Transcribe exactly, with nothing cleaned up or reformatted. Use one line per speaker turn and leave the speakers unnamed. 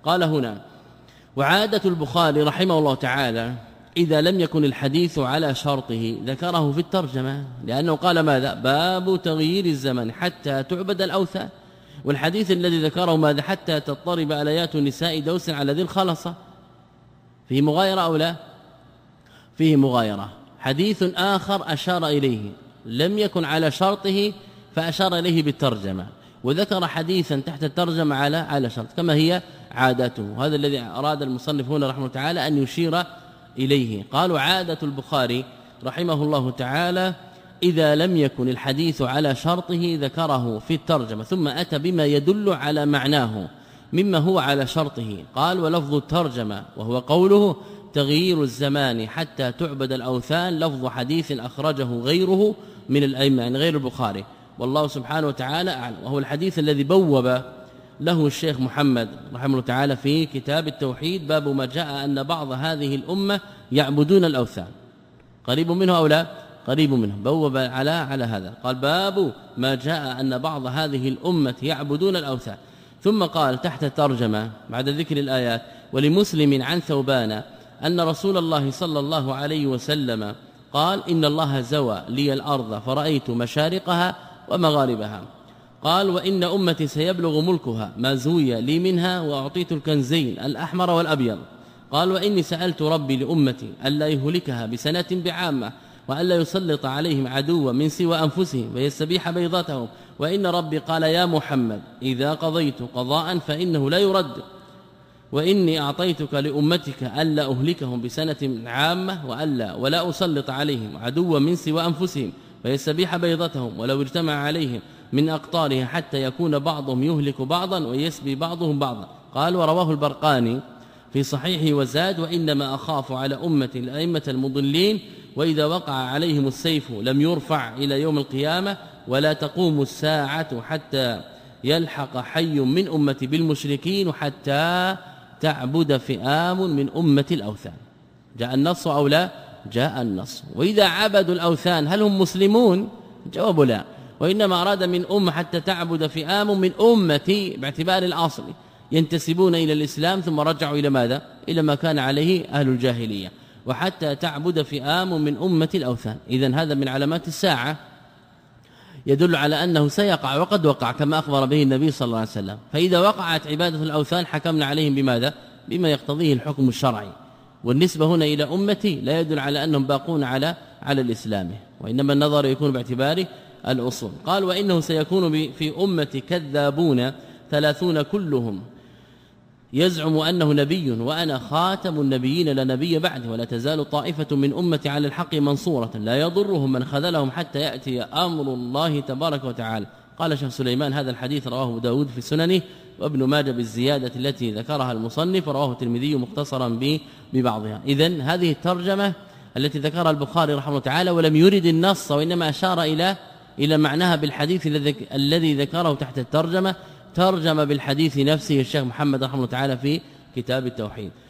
قال هنا وعادة البخاري رحمه الله تعالى إذا لم يكن الحديث على شرطه ذكره في الترجمة، لأنه قال ماذا؟ باب تغيير الزمن حتى تعبد الأوثان، والحديث الذي ذكره ماذا؟ حتى تضطرب آليات النساء دوسا على ذي الخلصة. فيه مغايرة أو لا؟ فيه مغايرة. حديث آخر أشار إليه لم يكن على شرطه فأشار إليه بالترجمة، وذكر حديثا تحت الترجمة على على شرط كما هي عادته. هذا الذي أراد المصنف هنا رحمه الله تعالى أن يشير إليه. قالوا عادة البخاري رحمه الله تعالى إذا لم يكن الحديث على شرطه ذكره في الترجمة ثم أتى بما يدل على معناه مما هو على شرطه. قال ولفظ الترجمة وهو قوله تغيير الزمان حتى تعبد الأوثان لفظ حديث أخرجه غيره من الأئمة يعني غير البخاري، والله سبحانه وتعالى أعلم، وهو الحديث الذي بوب له الشيخ محمد رحمه الله تعالى في كتاب التوحيد باب ما جاء أن بعض هذه الأمة يعبدون الأوثان. قريب منه أو لا؟ قريب منه. بوب على على هذا، قال باب ما جاء أن بعض هذه الأمة يعبدون الأوثان، ثم قال تحت الترجمة بعد ذكر الآيات ولمسلم عن ثوبان أن رسول الله صلى الله عليه وسلم قال إن الله زوى لي الأرض فرأيت مشارقها ومغاربها. قال وإن أمتي سيبلغ ملكها ما زوي لي منها وأعطيت الكنزين الأحمر والأبيض. قال وإني سألت ربي لأمتي ألا يهلكها بسنة بعامة وألا يسلط عليهم عدوا من سوى أنفسهم ويستبيح بيضاتهم، وإن ربي قال يا محمد إذا قضيت قضاء فإنه لا يرد، وإني أعطيتك لأمتك ألا أهلكهم بسنة عامة وألا ولا أسلط عليهم عدوا من سوى أنفسهم ويستبيح بيضتهم ولو اجتمع عليهم من أقطارها حتى يكون بعضهم يهلك بعضا ويسبي بعضهم بعضا. قال ورواه البرقاني في صحيحه وزاد وإنما أخاف على أمة الأئمة المضلين وإذا وقع عليهم السيف لم يرفع إلى يوم القيامة ولا تقوم الساعة حتى يلحق حي من أمتي بالمشركين حتى تعبد فئام من أمة الأوثان. جاء النص أو لا؟ جاء النص. وإذا عبدوا الأوثان هل هم مسلمون؟ جواب لا، وإنما أراد من أمة حتى تعبد فئام من أمتي باعتبار الأصل ينتسبون إلى الإسلام ثم رجعوا إلى ماذا؟ إلى ما كان عليه أهل الجاهلية، وحتى تعبد فئام من أمة الأوثان. إذن هذا من علامات الساعة يدل على أنه سيقع وقد وقع كما أخبر به النبي صلى الله عليه وسلم. فإذا وقعت عبادة الأوثان حكمنا عليهم بماذا؟ بما يقتضيه الحكم الشرعي، والنسبة هنا إلى أمتي لا يدل على أنهم باقون على على الإسلام، وإنما النظر يكون باعتبار الأصول. قال وإنه سيكون في أمتي كذابون ثلاثون كلهم يزعم أنه نبي وأنا خاتم النبيين لا نبي بعد، ولا تزال طائفة من أمتي على الحق منصورة لا يضرهم من خذلهم حتى يأتي أمر الله تبارك وتعالى. قال شيخ سليمان هذا الحديث رواه أبو داود في سننه وابن ماجه بالزيادة التي ذكرها المصنف، رواه الترمذي مختصرا ببعضها. إذن هذه الترجمة التي ذكرها البخاري رحمه الله تعالى ولم يرد النص وإنما أشار إلى إلى معناها بالحديث الذي ذكره تحت الترجمة، ترجم بالحديث نفسه الشيخ محمد رحمه الله تعالى في كتاب التوحيد.